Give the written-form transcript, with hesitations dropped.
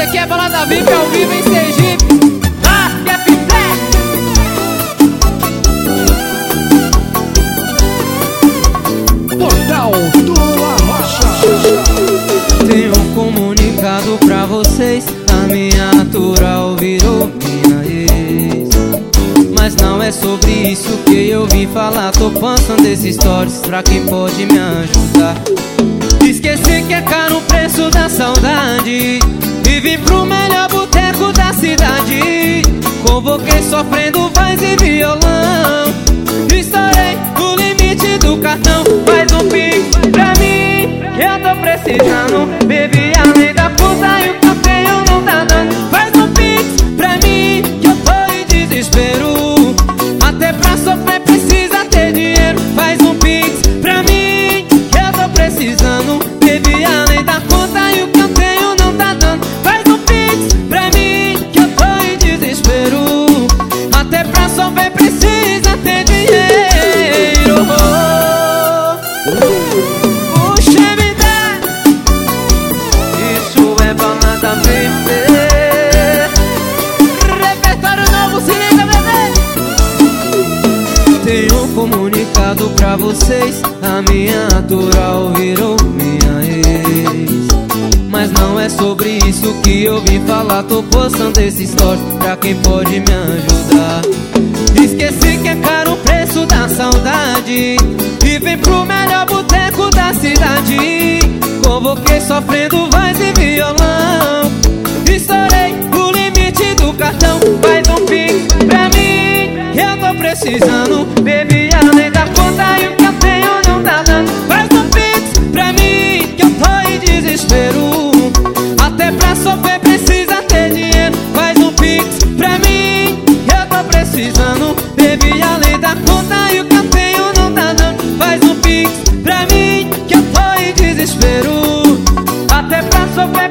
aqui é Balada VIP ao vivo em Sergipe. Ah, que é Portal do Arrocha. Tenho um comunicado pra vocês. A minha natural virou minha ex. Mas não é sobre isso que eu vim falar. Tô passando esses stories pra quem pode me ajudar. Esqueci que é caro o preço da saudade e vim pro melhor boteco da cidade. Convoquei sofrendo voz e violão. Estourei o limite do cartão. Faz um pix pra mim que eu tô precisando. Bebi além da puta e o que eu tenho não tá dando. Faz um pix pra mim que eu tô em desespero. Até pra sofrer precisa ter dinheiro. Faz um pix pra mim que eu tô precisando. Bebi além da conta e o que eu tenho não tá dando. Faz um pix pra mim que eu tô em desespero. Até pra sofrer precisa ter dinheiro. Puxa vida, isso é balada VIP. repertório novo, se liga, bebê. Tenho um comunicado pra vocês. A minha natural virou minha ex. Mas não é sobre isso que eu vim falar. Tô postando esses stories pra quem pode me ajudar. Esqueci que é caro o preço da saudade e vem pro melhor boteco da cidade. Convoquei sofrendo voz e violão. Estourei o limite do cartão. Faz um pix pra mim que eu tô precisando. Bebi além da conta e o que eu tenho não tá dando. Faz um pix pra mim que eu tô em desespero. Até pra sofrer precisa ter dinheiro. Faz um pix pra mim que eu tô precisando. Bebi além da conta e o que eu tenho não tá dando. Faz um pix pra mim que eu tô em desespero. Até pra sofrer